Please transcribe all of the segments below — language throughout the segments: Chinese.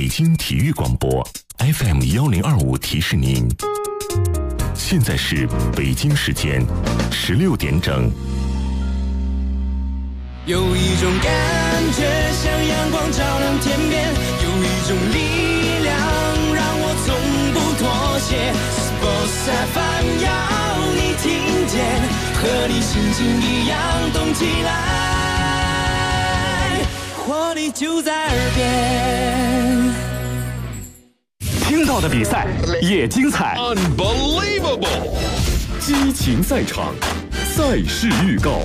京体育广播 FM1025提示您，现在是北京时间16点整。 有一种感觉像阳光照亮天边，有一种力量让我从不妥协。Sports FM 要你听见，和你心情一样动起来，活力就在耳边。 听到的比赛也精彩 Unbelievable 激情赛场，赛事预告。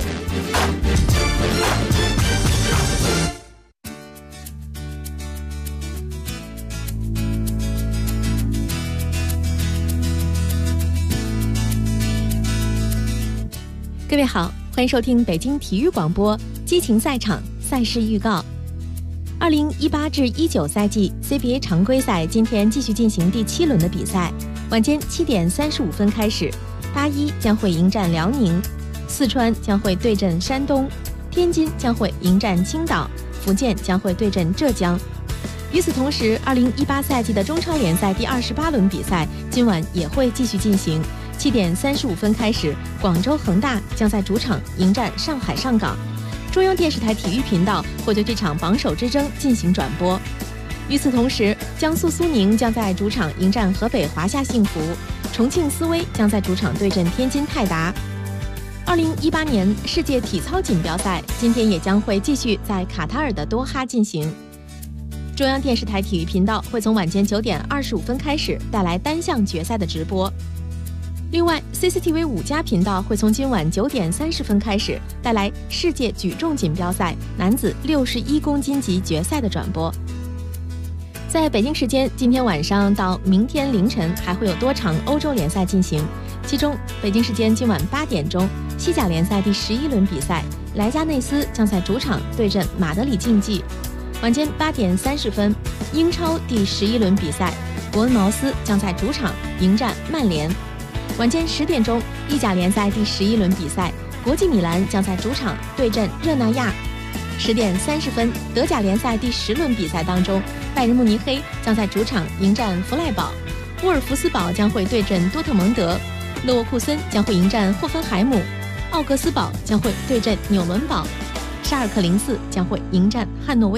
各位好，欢迎收听北京体育广播激情赛场赛事预告。2018至19赛季 CBA 常规赛今天继续进行第7轮的比赛，晚间7点35分开始，八一将会迎战辽宁，四川将会对阵山东，天津将会迎战青岛，福建将会对阵浙江。与此同时，2018赛季的中超联赛第28轮比赛今晚也会继续进行。7点35分开始，广州恒大将在主场迎战上海上港，中央电视台体育频道会对这场榜首之争进行转播。与此同时，江苏苏宁将在主场迎战河北华夏幸福，重庆斯威将在主场对阵天津泰达。2018年世界体操锦标赛今天也将会继续在卡塔尔的多哈进行。中央电视台体育频道会从晚间9点25分开始带来单项决赛的直播。另外 CCTV 5+频道会从今晚9点30分开始带来世界举重锦标赛男子61公斤级决赛的转播。在北京时间今天晚上到明天凌晨还会有多场欧洲联赛进行，其中北京时间今晚8点钟，西甲联赛第11轮比赛，莱加内斯将在主场对阵马德里竞技。晚间8点30分，英超第11轮比赛，伯恩茅斯将在主场迎战曼联。晚间10点钟，意甲联赛第11轮比赛，国际米兰将在主场对阵热那亚。10点30分，德甲联赛第10轮比赛当中，拜仁慕尼黑将在主场迎战弗赖堡，沃尔夫斯堡将会对阵多特蒙德，勒沃库森将会迎战霍芬海姆，奥格斯堡将会对阵纽伦堡，沙尔克04将会迎战汉诺威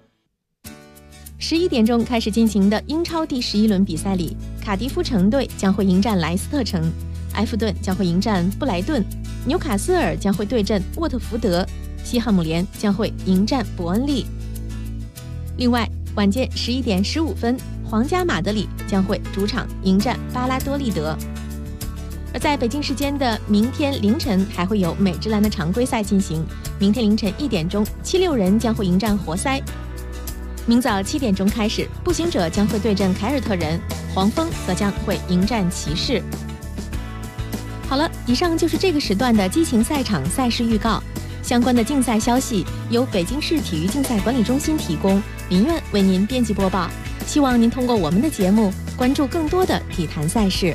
96。11点钟开始进行的英超第11轮比赛里，卡迪夫城队将会迎战莱斯特城，埃弗顿将会迎战布莱顿，纽卡斯尔将会对阵沃特福德，西汉姆联将会迎战伯恩利。另外，晚间11点15分，皇家马德里将会主场迎战巴拉多利德。而在北京时间的明天凌晨，还会有美职篮的常规赛进行。明天凌晨1点钟，76人将会迎战活塞。明早7点钟开始，步行者将会对阵凯尔特人，黄蜂则将会迎战骑士。好了，以上就是这个时段的激情赛场赛事预告。相关的竞赛消息由北京市体育竞赛管理中心提供，林苑为您编辑播报。希望您通过我们的节目关注更多的体坛赛事。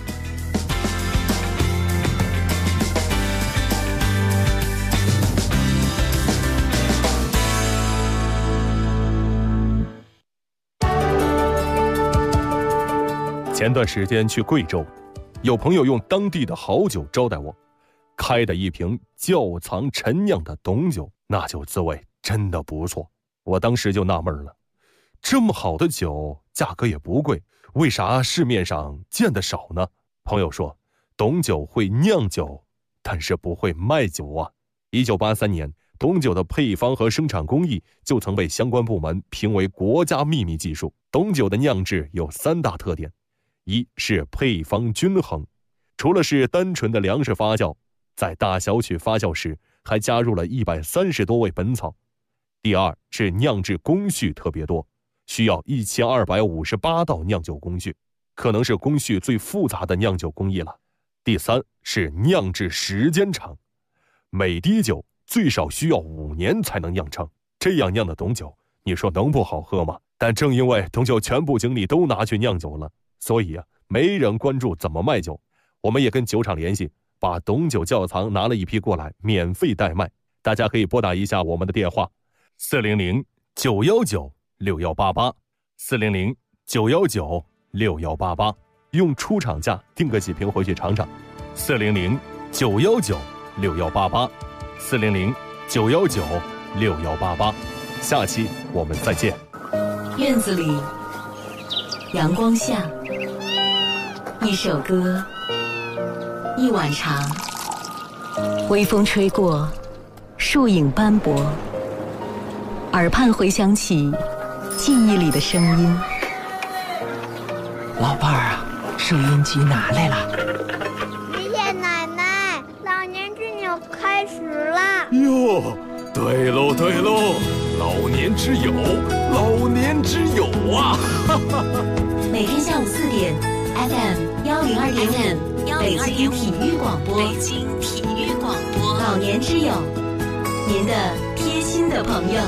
前段时间去贵州，有朋友用当地的好酒招待我，开的一瓶窖藏陈酿的董酒，那酒滋味真的不错。我当时就纳闷了，这么好的酒价格也不贵，为啥市面上见得少呢？朋友说，董酒会酿酒，但是不会卖酒啊。1983年，董酒的配方和生产工艺就曾被相关部门评为国家秘密技术。董酒的酿制有3大特点，一是配方均衡，除了是单纯的粮食发酵，在大小曲发酵时还加入了130多味本草。第二是酿制工序特别多，需要1258道酿酒工序，可能是工序最复杂的酿酒工艺了。第三是酿制时间长，每滴酒最少需要5年才能酿成，这样酿的董酒，你说能不好喝吗？但正因为董酒全部精力都拿去酿酒了，所以没人关注怎么卖酒。我们也跟酒厂联系，把董酒窖藏拿了一批过来，免费代卖。大家可以拨打一下我们的电话：400-919-6188 400-919-6188，用出厂价订个几瓶回去尝尝。400-919-6188，400-919-6188。下期我们再见。 院子里，阳光下，一首歌，一碗茶，微风吹过，树影斑驳，耳畔回响起记忆里的声音。 老伴儿啊，收音机拿来了。 爷爷奶奶，老年之友开始啦！ 哟，对喽对喽，老年之友，老年之友啊！ 每天下午4点 ，FM 102.5，北京体育广播，北京体育广播，老年之友，您的贴心的朋友。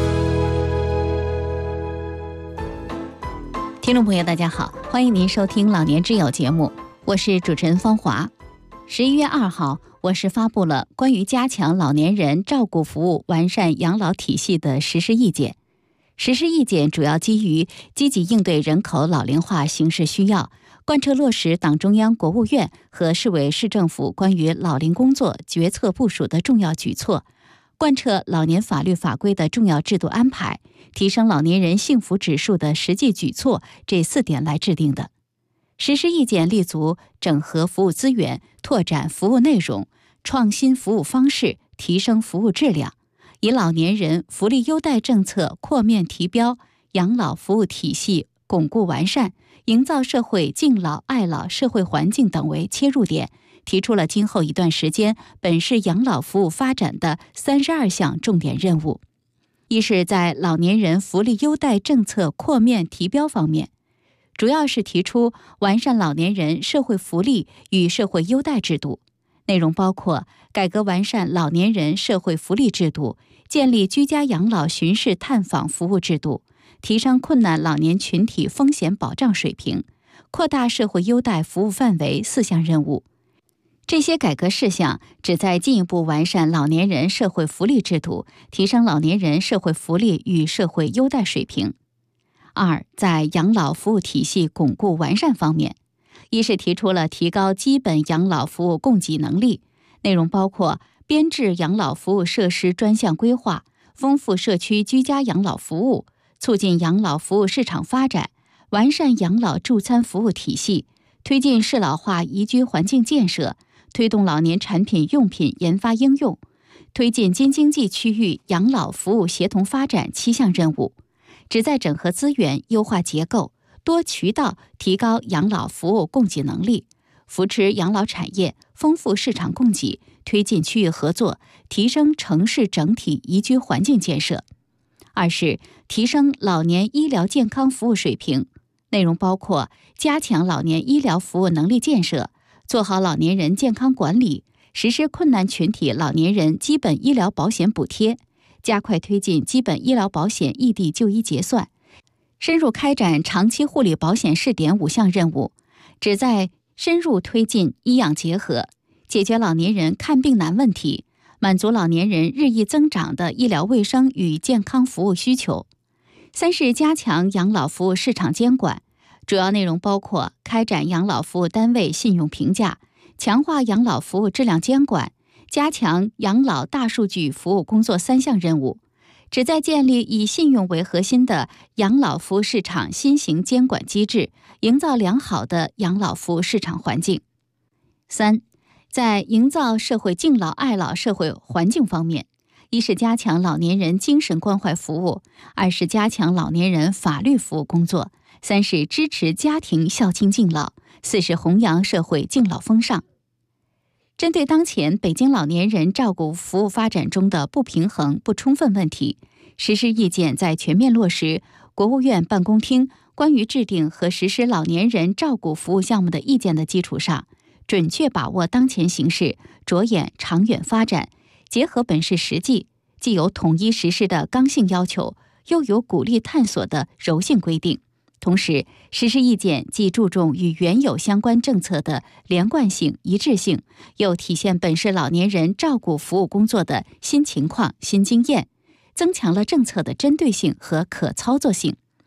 听众朋友大家好，欢迎您收听老年之友节目，我是主持人方华。11月2号，我市发布了关于加强老年人照顾服务、完善养老体系的实施意见。实施意见主要基于积极应对人口老龄化形势需要，贯彻落实党中央、国务院和市委市政府关于老龄工作决策部署的重要举措，贯彻老年法律法规的重要制度安排，提升老年人幸福指数的实际举措这4点来制定的。实施意见立足整合服务资源、拓展服务内容、创新服务方式、提升服务质量，以老年人福利优待政策扩面提标、养老服务体系巩固完善、营造社会敬老爱老社会环境等为切入点，提出了今后一段时间本市养老服务发展的32项重点任务。一是在老年人福利优待政策扩面提标方面，主要是提出完善老年人社会福利与社会优待制度，内容包括改革完善老年人社会福利制度，建立居家养老巡视探访服务制度，提升困难老年群体风险保障水平，扩大社会优待服务范围4项任务。这些改革事项旨在进一步完善老年人社会福利制度，提升老年人社会福利与社会优待水平。2，在养老服务体系巩固完善方面，一是提出了提高基本养老服务供给能力，内容包括编制养老服务设施专项规划，丰富社区居家养老服务，促进养老服务市场发展，完善养老助餐服务体系，推进适老化宜居环境建设，推动老年产品用品研发应用，推进京津冀区域养老服务协同发展7项任务，旨在整合资源、优化结构、多渠道提高养老服务供给能力，扶持养老产业，丰富市场供给，推进区域合作，提升城市整体宜居环境建设。2是提升老年医疗健康服务水平，内容包括加强老年医疗服务能力建设，做好老年人健康管理，实施困难群体老年人基本医疗保险补贴，加快推进基本医疗保险异地就医结算，深入开展长期护理保险试点5项任务，旨在深入推进医养结合，解决老年人看病难问题，满足老年人日益增长的医疗卫生与健康服务需求。3是加强养老服务市场监管，主要内容包括开展养老服务单位信用评价，强化养老服务质量监管，加强养老大数据服务工作3项任务，旨在建立以信用为核心的养老服务市场新型监管机制，营造良好的养老服务市场环境。3，在营造社会敬老爱老社会环境方面，一是加强老年人精神关怀服务，2是加强老年人法律服务工作，3是支持家庭孝亲敬老，4是弘扬社会敬老风尚。针对当前北京老年人照顾服务发展中的不平衡、不充分问题，实施意见在全面落实国务院办公厅关于制定和实施老年人照顾服务项目的意见的基础上，准确把握当前形势，着眼长远发展，结合本市实际，既有统一实施的刚性要求，又有鼓励探索的柔性规定。同时，实施意见既注重与原有相关政策的连贯性、一致性，又体现本市老年人照顾服务工作的新情况、新经验，增强了政策的针对性和可操作性。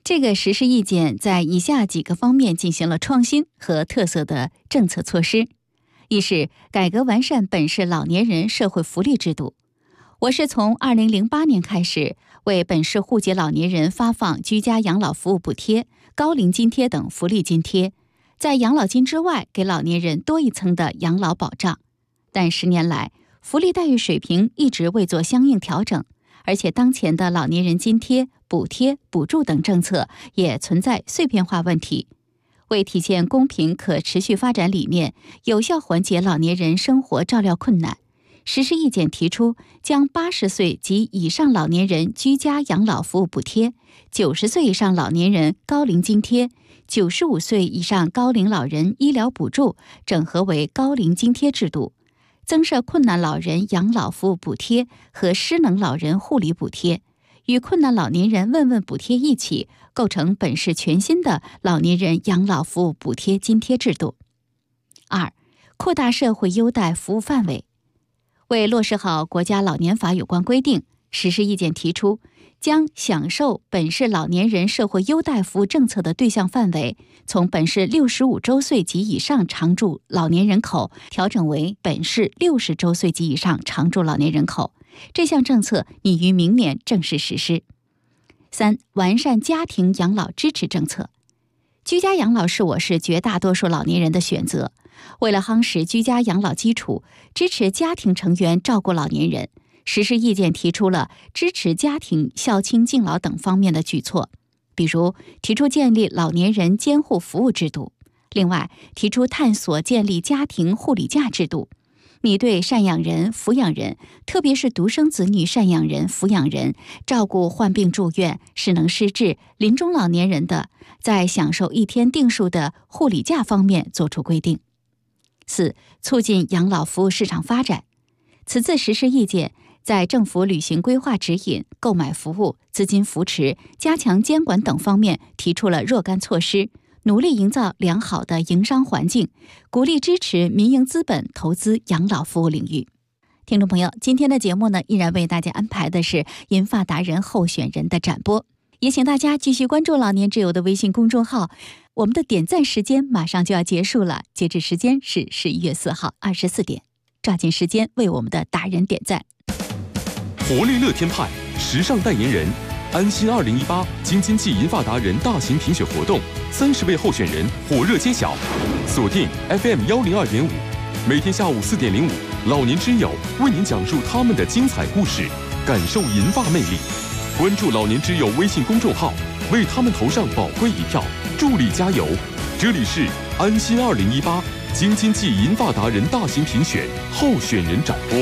这个实施意见在以下几个方面进行了创新和特色的政策措施：一是改革完善本市老年人社会福利制度。我市从2008年开始，为本市户籍老年人发放居家养老服务补贴、高龄津贴等福利津贴，在养老金之外，给老年人多一层的养老保障。但10年来，福利待遇水平一直未做相应调整，而且当前的老年人津贴、补贴、补助等政策也存在碎片化问题。为体现公平可持续发展理念，有效缓解老年人生活照料困难，实施意见提出，将80岁及以上老年人居家养老服务补贴、90岁以上老年人高龄津贴、95岁以上高龄老人医疗补助整合为高龄津贴制度，增设困难老人养老服务补贴和失能老人护理补贴，与困难老年人问问补贴一起，构成本市全新的老年人养老服务补贴津贴制度。2、扩大社会优待服务范围。为落实好国家老年法有关规定，实施意见提出，将享受本市老年人社会优待服务政策的对象范围，从本市65周岁及以上常住老年人口调整为本市60周岁及以上常住老年人口。这项政策拟于明年正式实施。3、完善家庭养老支持政策。居家养老是我市绝大多数老年人的选择。为了夯实居家养老基础，支持家庭成员照顾老年人，实施意见提出了支持家庭孝亲敬老等方面的举措，比如提出建立老年人监护服务制度，另外提出探索建立家庭护理假制度，拟对赡养人、抚养人，特别是独生子女赡养人、抚养人，照顾患病住院、失能失智、临终老年人的，在享受1天定数的护理假方面作出规定。4、促进养老服务市场发展。此次实施意见在政府履行规划指引、购买服务、资金扶持、加强监管等方面提出了若干措施，努力营造良好的营商环境，鼓励支持民营资本投资养老服务领域。听众朋友，今天的节目呢，依然为大家安排的是银发达人候选人的展播，也请大家继续关注老年之友的微信公众号。我们的点赞时间马上就要结束了，截止时间是11月4号24点，抓紧时间为我们的达人点赞。 活力乐天派时尚代言人，安心2018京津冀银发达人大型评选活动，30位候选人火热揭晓，锁定 FM 102.5，每天下午4点05，老年之友为您讲述他们的精彩故事，感受银发魅力。关注老年之友微信公众号，为他们投上宝贵一票，助力加油。这里是安心2018京津冀银发达人大型评选候选人展播。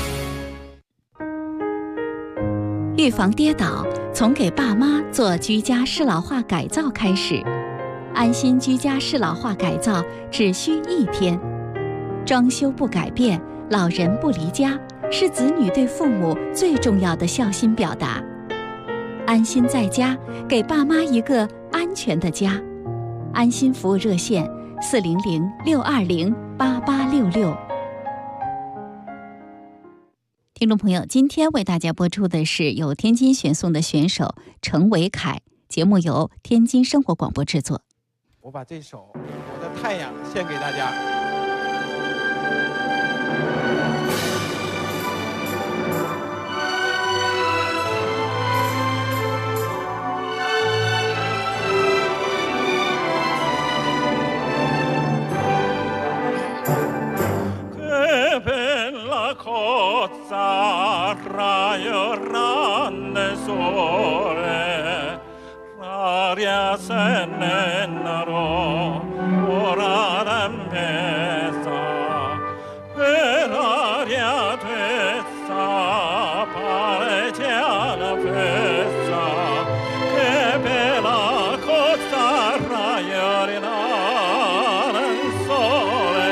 预防跌倒，从给爸妈做居家适老化改造开始。安心居家适老化改造只需1天，装修不改变，老人不离家，是子女对父母最重要的孝心表达。安心在家，给爸妈一个安全的家。安心服务热线400-620-8866。听众朋友，今天为大家播出的是由天津选送的选手程维凯，节目由天津生活广播制作。 我把这首《我的太阳》献给大家。 Cosa raio rande sole, aria se ne naro, ora da mesa, per aria tessa, pare già festa, che bella cosa raio rinare sole.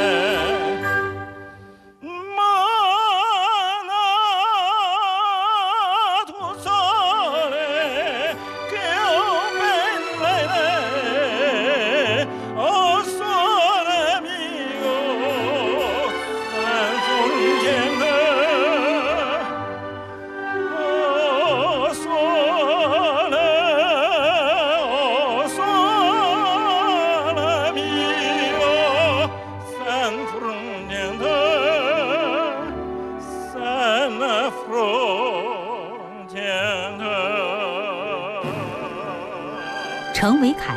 程维凯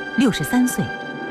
63岁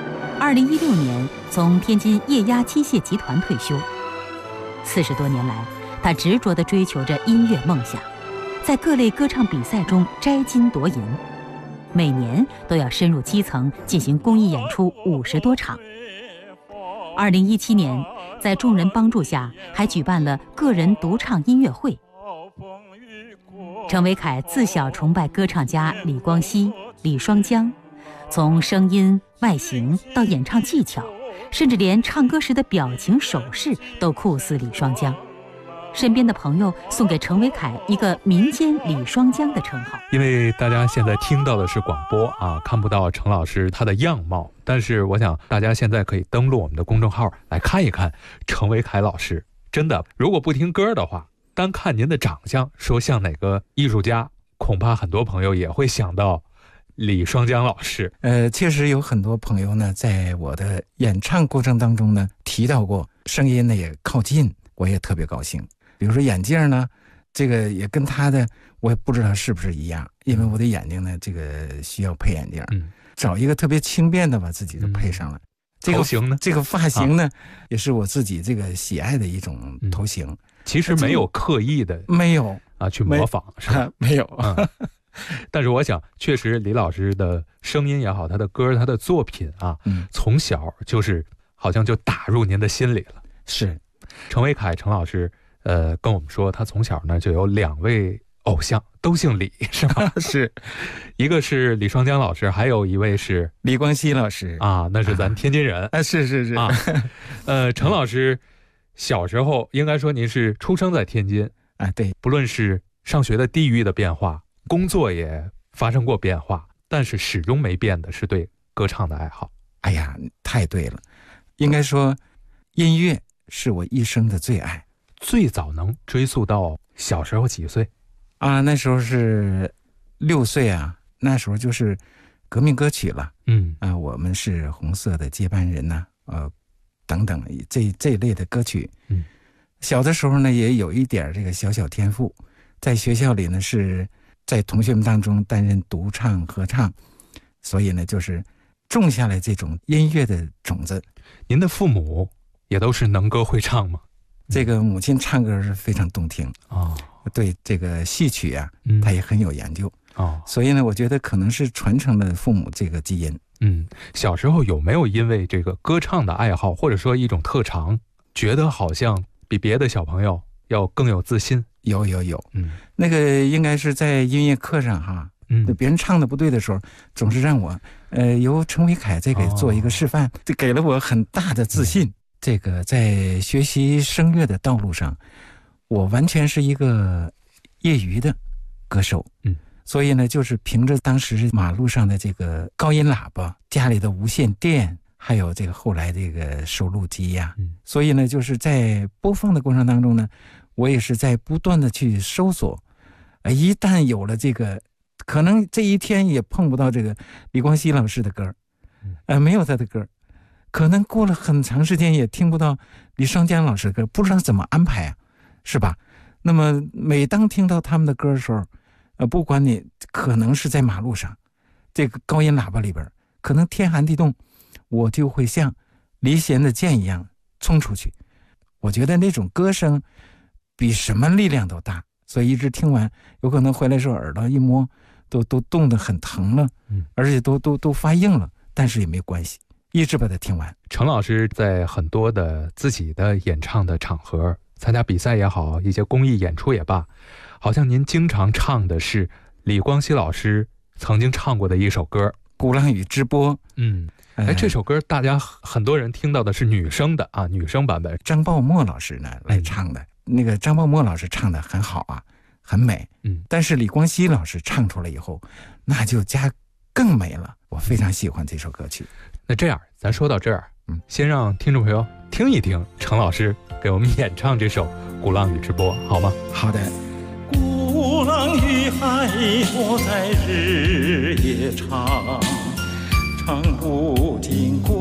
，2016年从天津液压机械集团退休。40多年来，他执着地追求着音乐梦想，在各类歌唱比赛中摘金夺银，每年都要深入基层进行公益演出50多场。2017年，在众人帮助下，还举办了个人独唱音乐会。程维凯自小崇拜歌唱家李光羲、李双江，从声音、外形到演唱技巧，甚至连唱歌时的表情手势都酷似李双江。身边的朋友送给程维凯一个民间李双江的称号。 因为大家现在听到的是广播啊，看不到程老师他的样貌，但是我想大家现在可以登录我们的公众号来看一看程维凯老师。真的，如果不听歌的话，单看您的长相，说像哪个艺术家，恐怕很多朋友也会想到李双江老师。 确实有很多朋友呢，在我的演唱过程当中呢，提到过声音呢也靠近，我也特别高兴。比如说眼镜呢，这个也跟他的我也不知道是不是一样，因为我的眼睛呢，这个需要配眼镜，找一个特别轻便的把自己就配上了。 头型呢？ 这个发型呢，也是我自己这个喜爱的一种头型。 其实没有刻意的， 没有啊，去模仿是吧？ 没有。 但是我想，确实李老师的声音也好，他的歌、他的作品啊，从小就是好像就打入您的心里了。 是， 程维凯程老师，跟我们说，他从小呢就有2位偶像，都姓李，是吧？ 是， 一个是李双江老师，还有一位是李光羲老师啊，那是咱天津人啊，是啊。程老师小时候应该说您是出生在天津啊，对， 不论是上学的地域的变化，工作也发生过变化，但是始终没变的是对歌唱的爱好。 哎呀，太对了，应该说音乐是我一生的最爱。 最早能追溯到小时候几岁啊？那时候是6岁啊，那时候就是革命歌曲了。我们是红色的接班人呐，等等这一类的歌曲。小的时候呢，也有一点这个小小天赋，在学校里呢是在同学们当中担任独唱、合唱，所以呢就是种下了这种音乐的种子。 您的父母也都是能歌会唱吗？ 这个母亲唱歌是非常动听对这个戏曲啊，她也很有研究所以呢，我觉得可能是传承了父母这个基因。 小时候有没有因为这个歌唱的爱好，或者说一种特长，觉得好像比别的小朋友要更有自信？ 有那个应该是在音乐课上哈，别人唱的不对的时候，总是让我由程维凯再给做一个示范，这给了我很大的自信。这个在学习声乐的道路上，我完全是一个业余的歌手。所以呢，就是凭着当时马路上的这个高音喇叭，家里的无线电，还有这个后来这个收录机呀，所以呢，就是在播放的过程当中呢，我也是在不断的去搜索。一旦有了这个，可能这一天也碰不到这个李光羲老师的歌，没有他的歌，可能过了很长时间也听不到李双江老师的歌，不知道怎么安排啊，是吧？那么每当听到他们的歌的时候，不管你可能是在马路上，这个高音喇叭里边，可能天寒地冻，我就会像离弦的箭一样冲出去。我觉得那种歌声比什么力量都大，所以一直听完，有可能回来的时候耳朵一摸，都冻得很疼了，而且都发硬了，但是也没关系，一直把它听完。 程老师在很多的自己的演唱的场合，参加比赛也好，一些公益演出也罢，好像您经常唱的是李光羲老师曾经唱过的一首歌《 鼓浪屿之波》。 这首歌大家很多人听到的是女生的啊，女生版本， 张抱默老师呢来唱的。那个张抱默老师唱的很好啊，很美。但是李光羲老师唱出来以后，那就加更美了。我非常喜欢这首歌曲。 那这样，咱说到这儿，先让听众朋友听一听程老师给我们演唱这首《鼓浪屿之波》，好吗？ 好的。 鼓浪屿海波在日夜长，唱不尽鼓楼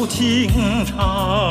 情长，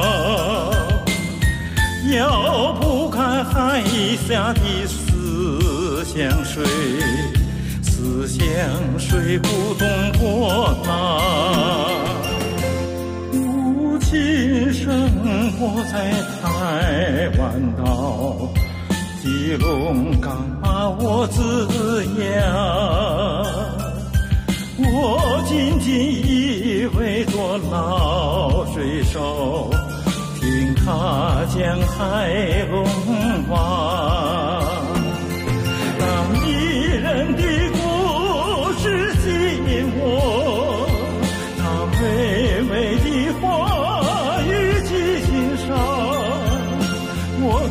遥不开海下的思乡水，思乡水不动波浪。如今生活在台湾岛，基隆港把我滋养。我紧紧依偎着老水手，听他讲海龙王。当一人的故事紧握，他微微的话语记心上。我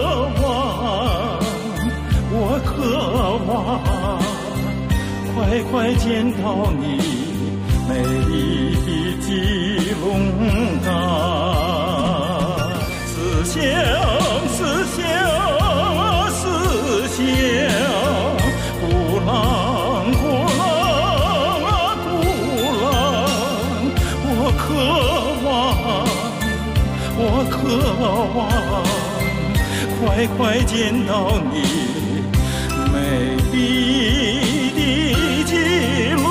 渴望快快见到你美丽的基隆港。思乡思乡思乡，鼓浪鼓浪啊鼓浪。我渴望快快见到你美丽的基隆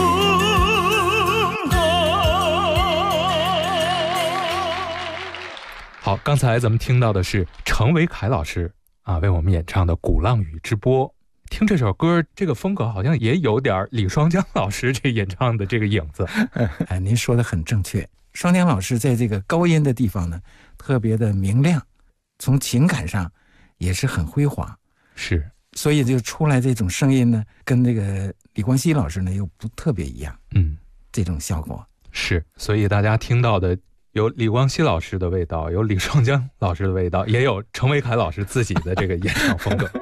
港。 好，刚才咱们听到的是程维凯老师为我们演唱的《鼓浪屿之波》。听这首歌，这个风格好像也有点李双江老师这演唱的这个影子。 您说的很正确。双江老师在这个高音的地方呢，特别的明亮，从情感上也是很辉煌。 是， 所以就出来这种声音呢，跟那个李光羲老师呢又不特别一样。这种效果是，所以大家听到的有李光羲老师的味道，有李双江老师的味道，也有程维凯老师自己的这个演唱风格。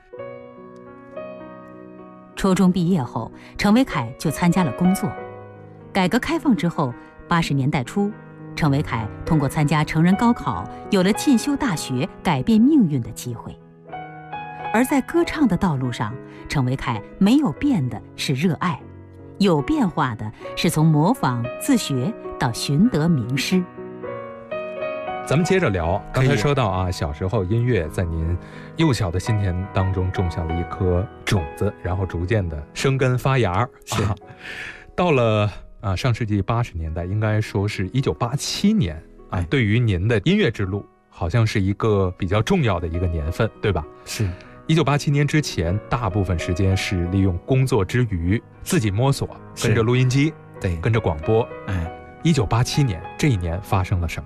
初中毕业后，程维凯就参加了工作。改革开放之后，80年代初，程维凯通过参加成人高考，有了进修大学、改变命运的机会。而在歌唱的道路上，程维凯没有变的是热爱，有变化的是从模仿、自学到寻得名师。 咱们接着聊，刚才说到小时候音乐在您幼小的心田当中种下了一颗种子，然后逐渐的生根发芽。 是， 到了上世纪80年代，应该说是1987年对于您的音乐之路，好像是一个比较重要的一个年份，对吧？ 是。 1987年之前，大部分时间是利用工作之余自己摸索，跟着录音机， 对， 跟着广播。1987年这一年发生了什么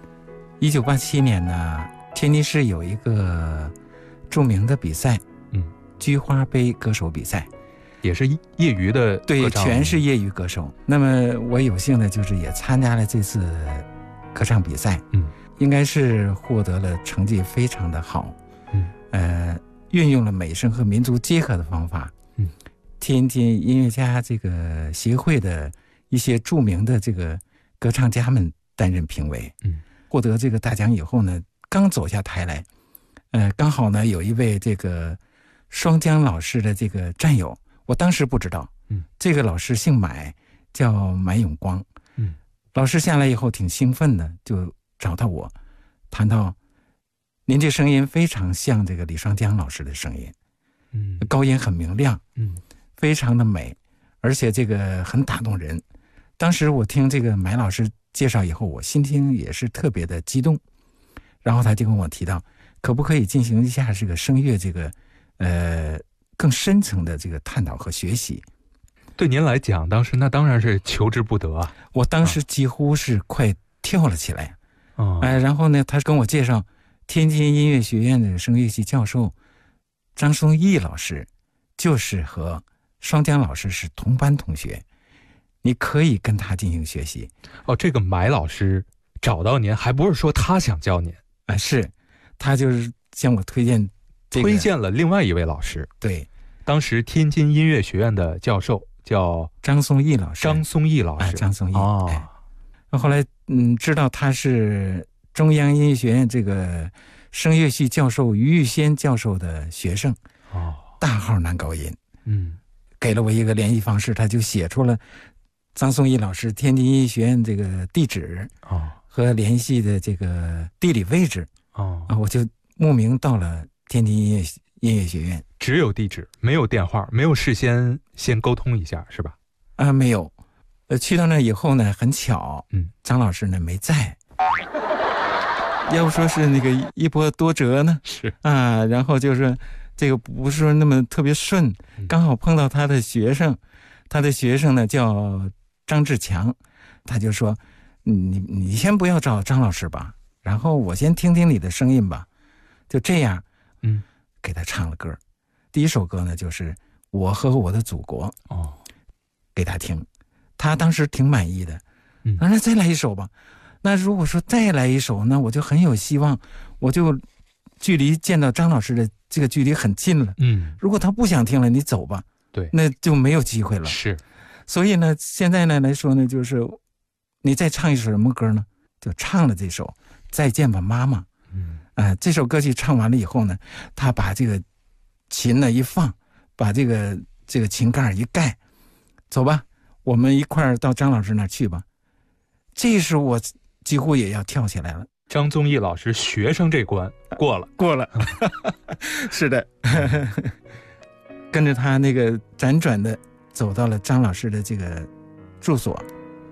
？1987年呢，天津市有一个著名的比赛，菊花杯歌手比赛， 也是业余的歌唱， 对，全是业余歌手。那么我有幸的就是也参加了这次歌唱比赛，应该是获得了成绩非常的好，运用了美声和民族结合的方法，天津音乐家这个协会的一些著名的这个歌唱家们担任评委，获得这个大奖以后呢，刚走下台来，刚好呢有一位这个双江老师的这个战友，我当时不知道，这个老师姓买，叫买永光，老师下来以后挺兴奋的，就找到我，谈到您这声音非常像这个李双江老师的声音，高音很明亮，非常的美，而且这个很打动人。当时我听这个买老师介绍以后，我心情也是特别的激动，然后他就跟我提到，可不可以进行一下这个声乐这个更深层的这个探讨和学习。 对您来讲，当时那当然是求之不得啊！ 我当时几乎是快跳了起来，然后呢，他跟我介绍天津音乐学院的声乐系教授张松义老师，就是和双江老师是同班同学，你可以跟他进行学习。 这个买老师找到您，还不是说他想教您， 是他就是向我推荐了另外一位老师。 对， 当时天津音乐学院的教授叫张松义老师。 张松义后来知道他是中央音乐学院这个声乐系教授于玉仙教授的学生，大号男高音，给了我一个联系方式，他就写出了张颂义老师天津音乐学院这个地址和联系的这个地理位置我就慕名到了天津音乐学院。 只有地址，没有电话，没有事先沟通一下，是吧？ 没有。去到那以后呢，很巧，张老师呢没在。要不说是那个一波多折呢， 是然后就是这个不是说那么特别顺，刚好碰到他的学生呢叫张志强，他就说你先不要找张老师吧，然后我先听听你的声音吧，就这样，给他唱了歌。第一首歌呢就是《我和我的祖国》给他听，他当时挺满意的，那再来一首吧。那如果说再来一首，那我就很有希望，我就距离见到张老师的这个距离很近了。如果他不想听了，你走吧， 对， 那就没有机会了。 是， 所以呢，现在呢来说呢，就是你再唱一首什么歌呢？就唱了这首《再见吧，妈妈》。这首歌曲唱完了以后呢，他把这个琴呢一放，把这个琴盖一盖，走吧，我们一块儿到张老师那儿去吧。这时我几乎也要跳起来了。 张宗义老师学生这关过了是的跟着他那个辗转的走到了张老师的这个住所。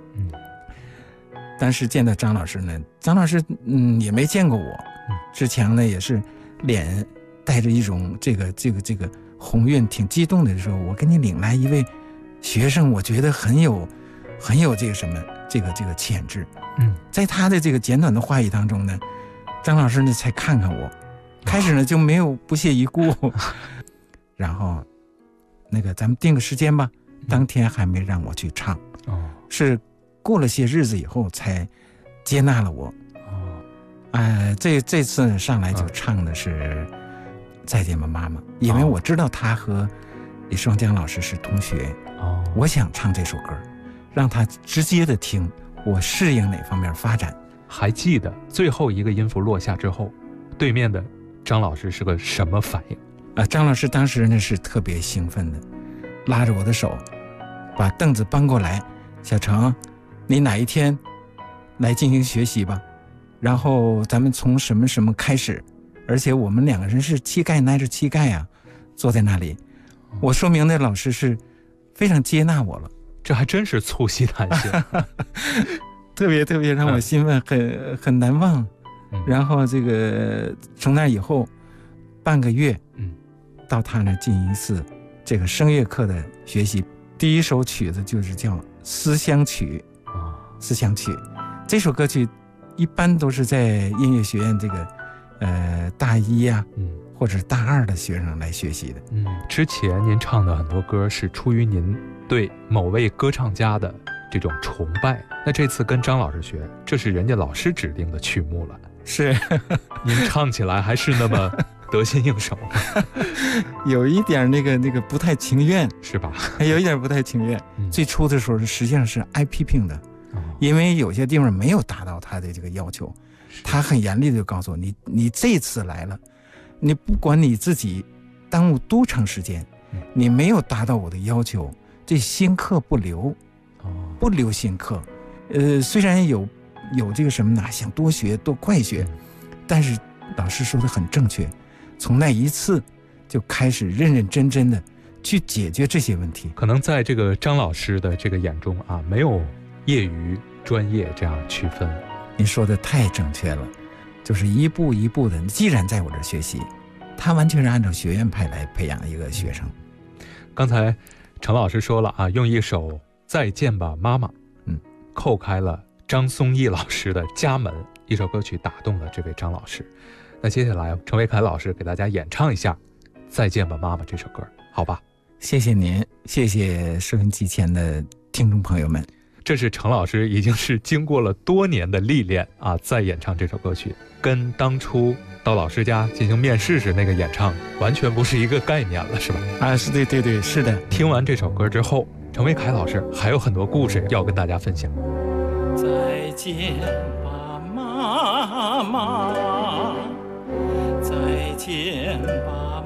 当时见到张老师呢，张老师也没见过我，志强呢也是脸带着一种这个红晕，挺激动的说，我给你领来一位学生，我觉得很有这个什么这个潜质。在他的这个简短的话语当中呢，张老师呢才看看我，开始呢就没有不屑一顾然后那个咱们定个时间吧，当天还没让我去唱，是过了些日子以后才接纳了我。这次上来就唱的是《再见吧，妈妈》，因为我知道他和李双江老师是同学，我想唱这首歌，让他直接的听我适应哪方面发展。 还记得最后一个音符落下之后，对面的张老师是个什么反应？ 张老师当时呢是特别兴奋的，拉着我的手，把凳子搬过来，小程，你哪一天来进行学习吧，然后咱们从什么什么开始，而且我们两个人是膝盖挨着膝盖啊，坐在那里，我说明那老师是非常接纳我了。 这还真是促膝谈心特别让我兴奋，很难忘。然后这个从那以后半个月，到他那进行一次这个声乐课的学习。第一首曲子就是叫《思乡曲》思乡曲这首歌曲一般都是在音乐学院这个大一啊，或者大二的学生来学习的。 之前您唱的很多歌是出于您对某位歌唱家的这种崇拜，那这次跟张老师学，这是人家老师指定的曲目了， 是您唱起来还是那么得心应手有一点那个不太情愿， 是吧？ 有一点不太情愿。最初的时候实际上是挨批评的，因为有些地方没有达到他的这个要求，他很严厉的就告诉我，你这次来了，你不管你自己耽误多长时间，你没有达到我的要求，这新课不留，不留新课。虽然有这个什么呢，想多学多快学，但是老师说的很正确，从那一次就开始认认真真的去解决这些问题。 可能在这个张老师的这个眼中啊，没有业余专业这样区分。 您说的太正确了，就是一步一步的，既然在我这学习，他完全是按照学院派来培养一个学生。 刚才程老师说了啊，用一首《再见吧，妈妈》扣开了张松义老师的家门，一首歌曲打动了这位张老师。那接下来程维凯老师给大家演唱一下《再见吧，妈妈》这首歌，好吧？ 谢谢您，谢谢收音机前的听众朋友们。 这是程老师已经是经过了多年的历练啊，在演唱这首歌曲，跟当初到老师家进行面试时那个演唱完全不是一个概念了，是吧？ 啊，是对，是的。 听完这首歌之后，程维凯老师还有很多故事要跟大家分享。 再见吧，妈妈，再见吧，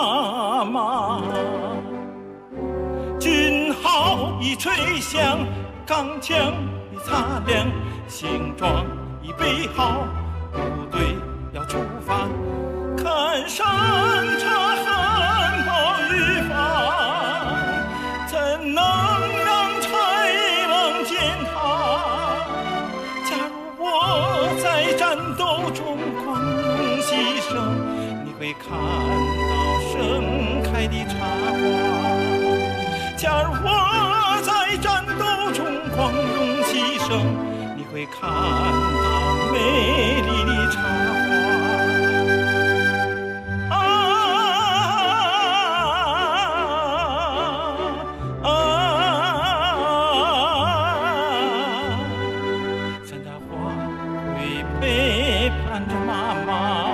妈妈，军号已吹响， 钢枪已擦亮，行装已备好，部队要出发，看山茶含苞欲放，怎能让豺狼践踏？假如我在战斗中光荣牺牲，你会看到盛开的茶花。假如我在战斗中光荣牺牲，你会看到美丽的茶花。山茶花会陪伴着妈妈。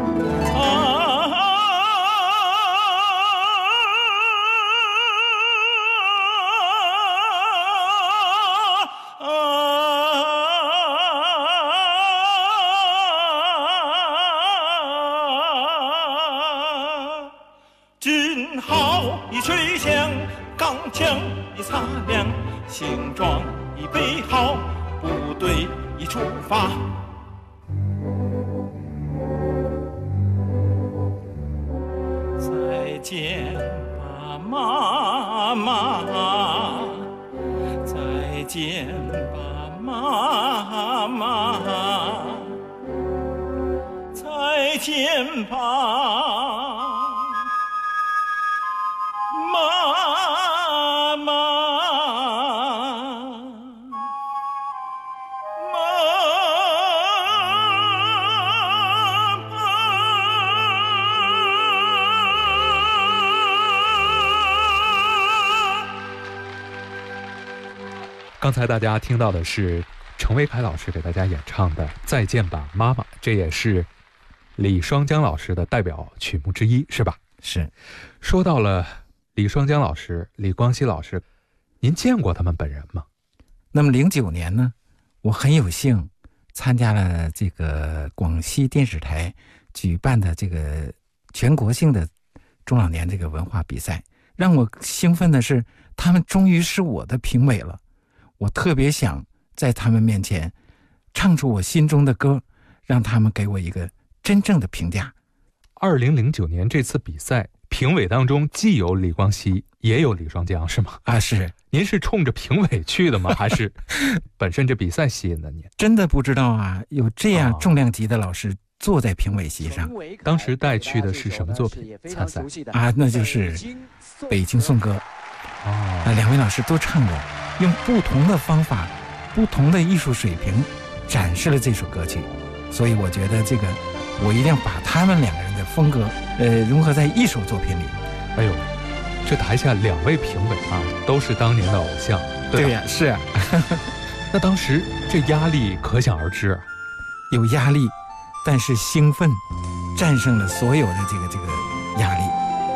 军号已吹响，钢枪已擦亮，行装已备好，部队已出发。再见吧，妈妈！再见吧，妈妈！再见吧，妈妈！ 刚才大家听到的是程维凯老师给大家演唱的《再见吧，妈妈》，这也是李双江老师的代表曲目之一，是吧？ 是。 说到了李双江老师、李光羲老师，您见过他们本人吗？ 那么09年呢，我很有幸参加了这个广西电视台举办的这个全国性的中老年这个文化比赛。让我兴奋的是，他们终于是我的评委了。我特别想在他们面前唱出我心中的歌，让他们给我一个真正的评价。 2009年这次比赛评委当中既有李光羲也有李双江，是吗？ 啊，是。 您是冲着评委去的吗？还是本身这比赛吸引了您？ 真的不知道啊，有这样重量级的老师坐在评委席上。 当时带去的是什么作品参赛啊？那就是《北京颂歌》。两位老师都唱过，用不同的方法、不同的艺术水平展示了这首歌曲，所以我觉得这个我一定要把他们两个人的风格融合在一首作品里。 哎呦，这台下2位评委啊，都是当年的偶像。 对呀，是啊。 那当时这压力可想而知啊。 有压力，但是兴奋战胜了所有的这个压力。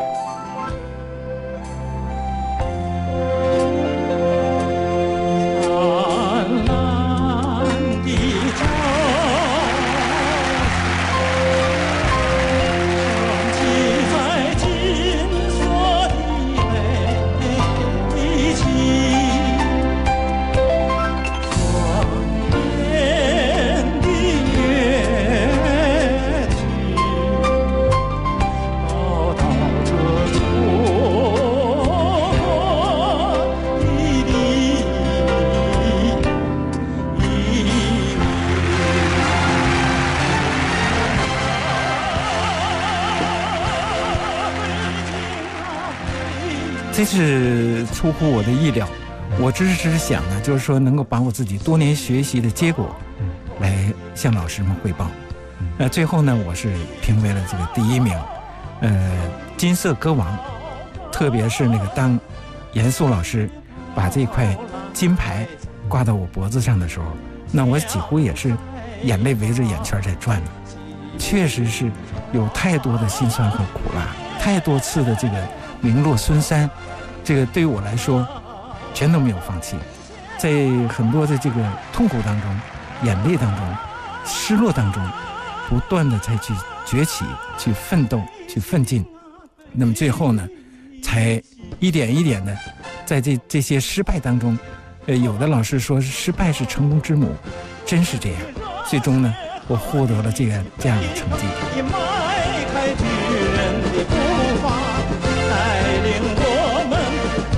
这是出乎我的意料，我只是想呢，就是说能够把我自己多年学习的结果，来向老师们汇报。最后呢，我是评为了这个第1名，金色歌王。特别是那个当严肃老师把这块金牌挂到我脖子上的时候，那我几乎也是眼泪围着眼圈在转的。确实是有太多的辛酸和苦辣，太多次的这个名落孙山，这个对于我来说全都没有放弃。在很多的这个痛苦当中、眼泪当中、失落当中，不断的再去崛起、去奋斗、去奋进。那么最后呢，才一点一点的在这些失败当中有的老师说失败是成功之母，真是这样。最终呢，我获得了这样的成绩。 迈开巨人的步伐，带领我们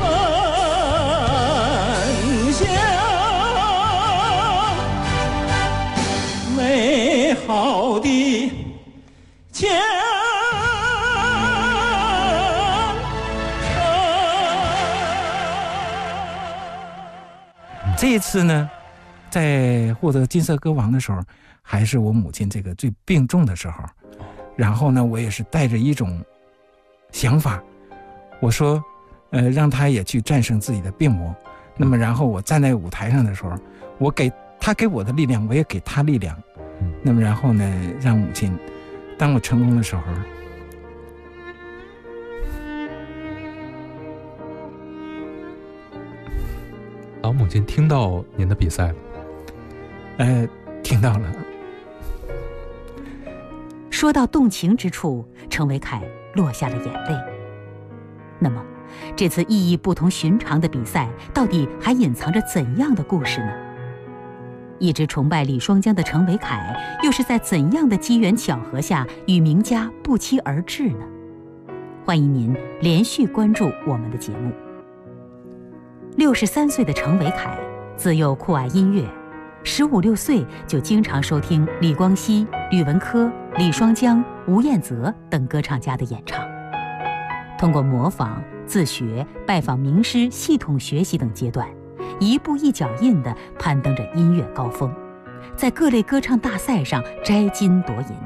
奔向美好的前这一次呢，在获得金色歌王的时候，还是我母亲这个最病重的时候。然后呢，我也是带着一种想法，我说，让她也去战胜自己的病魔。那么，然后我站在舞台上的时候，她给我的力量，我也给她力量。那么，然后呢，让母亲，当我成功的时候， 老母亲听到您的比赛了？ 听到了。 说到动情之处，程维凯落下了眼泪。那么，这次意义不同寻常的比赛，到底还隐藏着怎样的故事呢？一直崇拜李双江的程维凯，又是在怎样的机缘巧合下与名家不期而至呢？欢迎您连续关注我们的节目。63岁的程维凯自幼酷爱音乐，15、16岁就经常收听李光羲、吕文科、李双江、吴彦泽等歌唱家的演唱。通过模仿、自学、拜访名师、系统学习等阶段，一步一脚印地攀登着音乐高峰，在各类歌唱大赛上摘金夺银。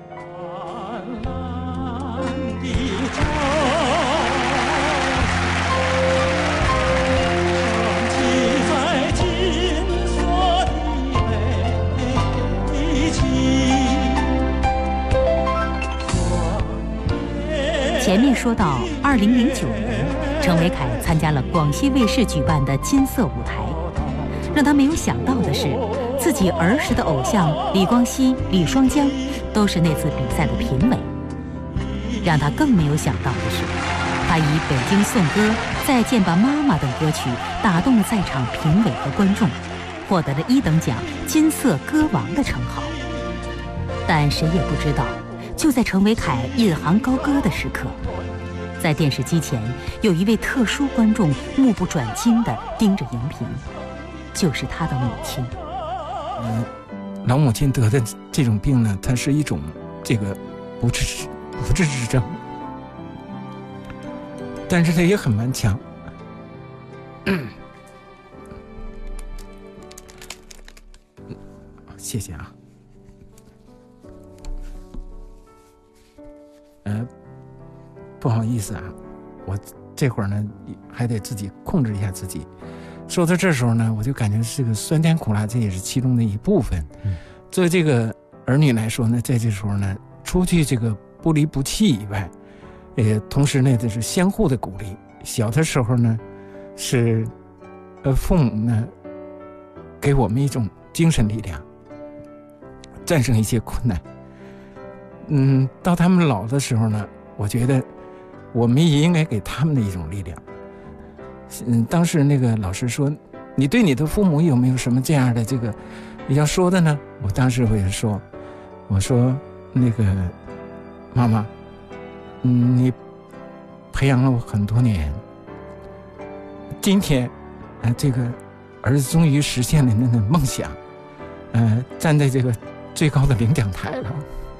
前面说到2009年，程维凯参加了广西卫视举办的金色舞台。让他没有想到的是，自己儿时的偶像李光羲、李双江都是那次比赛的评委。让他更没有想到的是，他以《北京颂歌》《再见吧妈妈》等歌曲打动了在场评委和观众，获得了1等奖金色歌王的称号。但谁也不知道，就在程维凯引吭高歌的时刻，在电视机前有一位特殊观众目不转睛地盯着荧屏，就是他的母亲。 老母亲得的这种病呢，它是一种这个不治之症，但是它也很顽强。谢谢啊。不好意思啊，我这会儿呢还得自己控制一下自己。说到这时候呢，我就感觉这个酸甜苦辣，这也是其中的一部分。作为这个儿女来说呢，在这时候呢，除去这个不离不弃以外，同时呢，就是相互的鼓励。小的时候呢，是父母呢给我们一种精神力量，战胜一些困难。到他们老的时候呢，我觉得我们也应该给他们的一种力量。当时那个老师说，你对你的父母有没有什么这样的这个要说的呢？我当时我也说，我说那个妈妈，你培养了我很多年，今天这个儿子终于实现了那个梦想，站在这个最高的领奖台了。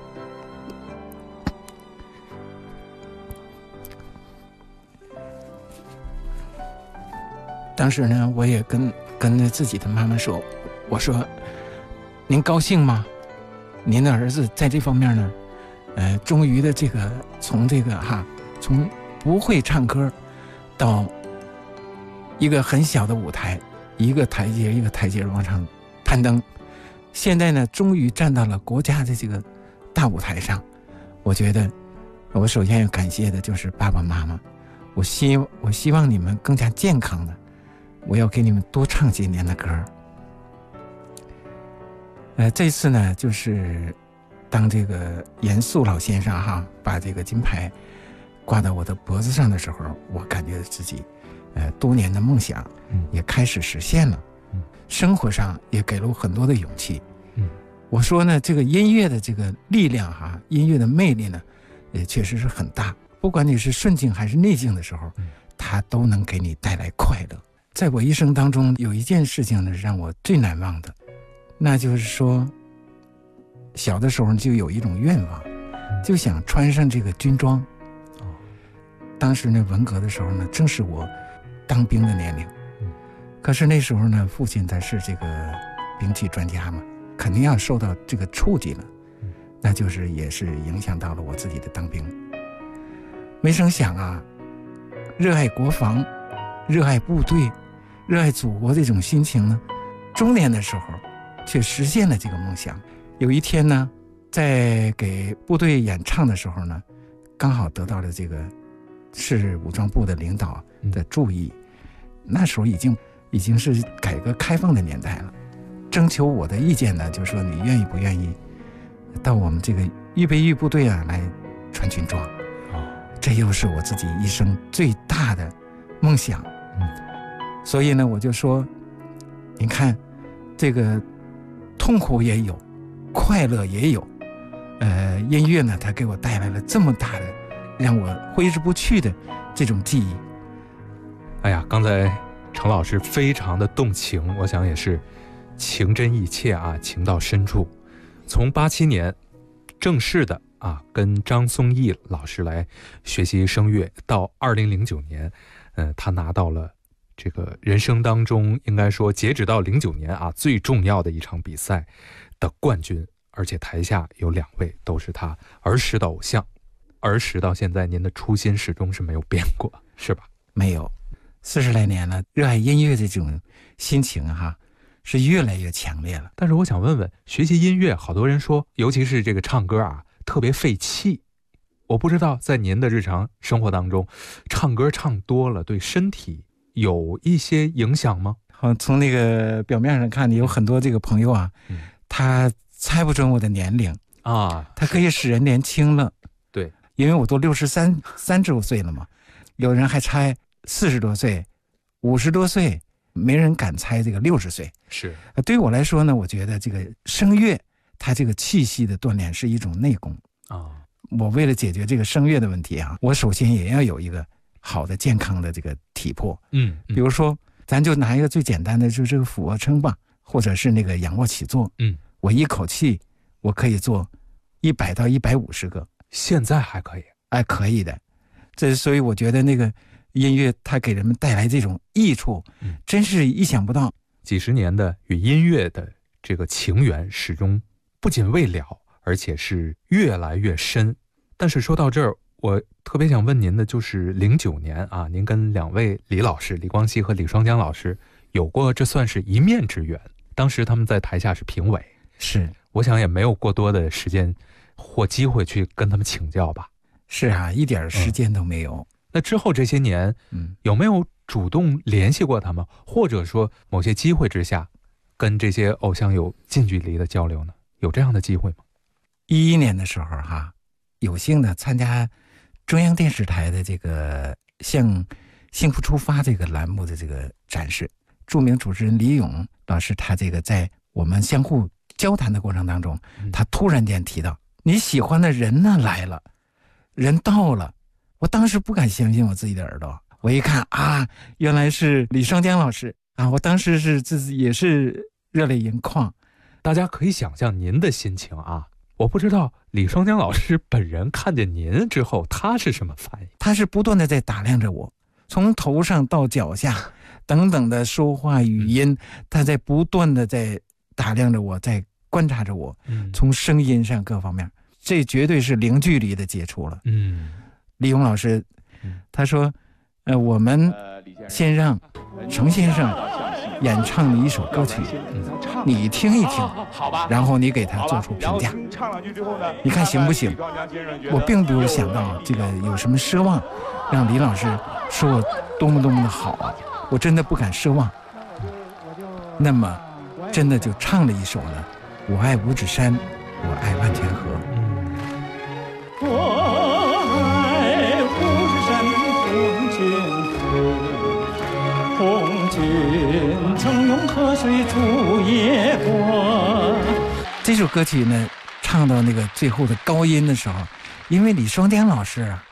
当时呢，我也跟自己的妈妈说，我说您高兴吗？您的儿子在这方面呢，终于的这个从不会唱歌到一个很小的舞台，一个台阶一个台阶往上攀登，现在呢，终于站到了国家的这个大舞台上。我觉得我首先要感谢的就是爸爸妈妈，我希望你们更加健康的，我要给你们多唱几年的歌。这次呢，就是当这个严肃老先生把这个金牌挂到我的脖子上的时候，我感觉自己多年的梦想也开始实现了。生活上也给了我很多的勇气。我说呢，这个音乐的这个力量哈，音乐的魅力呢，也确实是很大。不管你是顺境还是逆境的时候，它都能给你带来快乐。在我一生当中，有一件事情呢让我最难忘的，那就是说，小的时候就有一种愿望，就想穿上这个军装。当时呢，文革的时候呢，正是我当兵的年龄。可是那时候呢，父亲他是这个兵器专家嘛，肯定要受到这个触及了，那就是也是影响到了我自己的当兵。没成想啊，热爱国防、热爱部队、热爱祖国这种心情呢，中年的时候却实现了这个梦想。有一天呢，在给部队演唱的时候呢，刚好得到了这个市武装部的领导的注意。那时候已经是改革开放的年代了，征求我的意见呢，就是说你愿意不愿意到我们这个预备役部队啊来穿军装。这又是我自己一生最大的梦想。所以呢，我就说，你看，这个痛苦也有，快乐也有，音乐呢，它给我带来了这么大的，让我挥之不去的这种记忆。 哎呀，刚才程老师非常的动情，我想也是情真意切啊，情到深处。从87年正式的跟张松义老师来学习声乐，到2009年，他拿到了这个人生当中应该说截止到09年最重要的一场比赛的冠军，而且台下有2位都是他儿时的偶像。儿时到现在，您的初心始终是没有变过，是吧？ 没有，40来年了，热爱音乐的这种心情是越来越强烈了。 但是我想问问，学习音乐，好多人说，尤其是这个唱歌特别费气。我不知道在您的日常生活当中，唱歌唱多了对身体有一些影响吗？ 从那个表面上看，有很多这个朋友他猜不准我的年龄他可以使人年轻了。 对， 因为我都30多岁了嘛，有人还猜40多岁、50多岁，没人敢猜这个60岁。 是， 对我来说呢，我觉得这个声乐它这个气息的锻炼是一种内功我为了解决这个声乐的问题我首先也要有一个好的健康的这个体魄。比如说咱就拿一个最简单的，就是这个俯卧撑吧，或者是那个仰卧起坐。我一口气我可以做100到150个。 现在还可以？ 可以的。所以我觉得那个音乐它给人们带来这种益处，真是意想不到。 几十年的与音乐的这个情缘始终不仅未了，而且是越来越深。但是说到这儿，我特别想问您的就是09年您跟2位李老师，李光羲和李双江老师有过这算是一面之缘。当时他们在台下是评委， 是， 我想也没有过多的时间或机会去跟他们请教吧。 是一点时间都没有。 那之后这些年有没有主动联系过他们，或者说某些机会之下跟这些偶像有近距离的交流呢？有这样的机会吗 ？11年的时候有幸的参加中央电视台的这个向幸福出发这个栏目的这个展示。著名主持人李咏老师，他这个在我们相互交谈的过程当中，他突然间提到你喜欢的人呢来了，人到了。我当时不敢相信我自己的耳朵，我一看原来是李双江老师我当时自己也是热泪盈眶。 大家可以想象您的心情我不知道李双江老师本人看见您之后他是什么反应。 他是不断的在打量着我，从头上到脚下等等的说话语音，他在不断的在打量着我，在观察着我，从声音上各方面，这绝对是零距离的接触了。李咏老师他说我们先让程先生演唱你一首歌曲，你听一听，然后你给他做出评价，你看行不行？我并没有想到这个有什么奢望，让李老师说我多么多么的好我真的不敢奢望。那么真的就唱了一首呢，我爱五指山，我爱万泉河。 我爱五指山，风泉河，风泉君曾用河水煮夜光。 这首歌曲呢，唱到那个最后的高音的时候，因为李双田老师啊，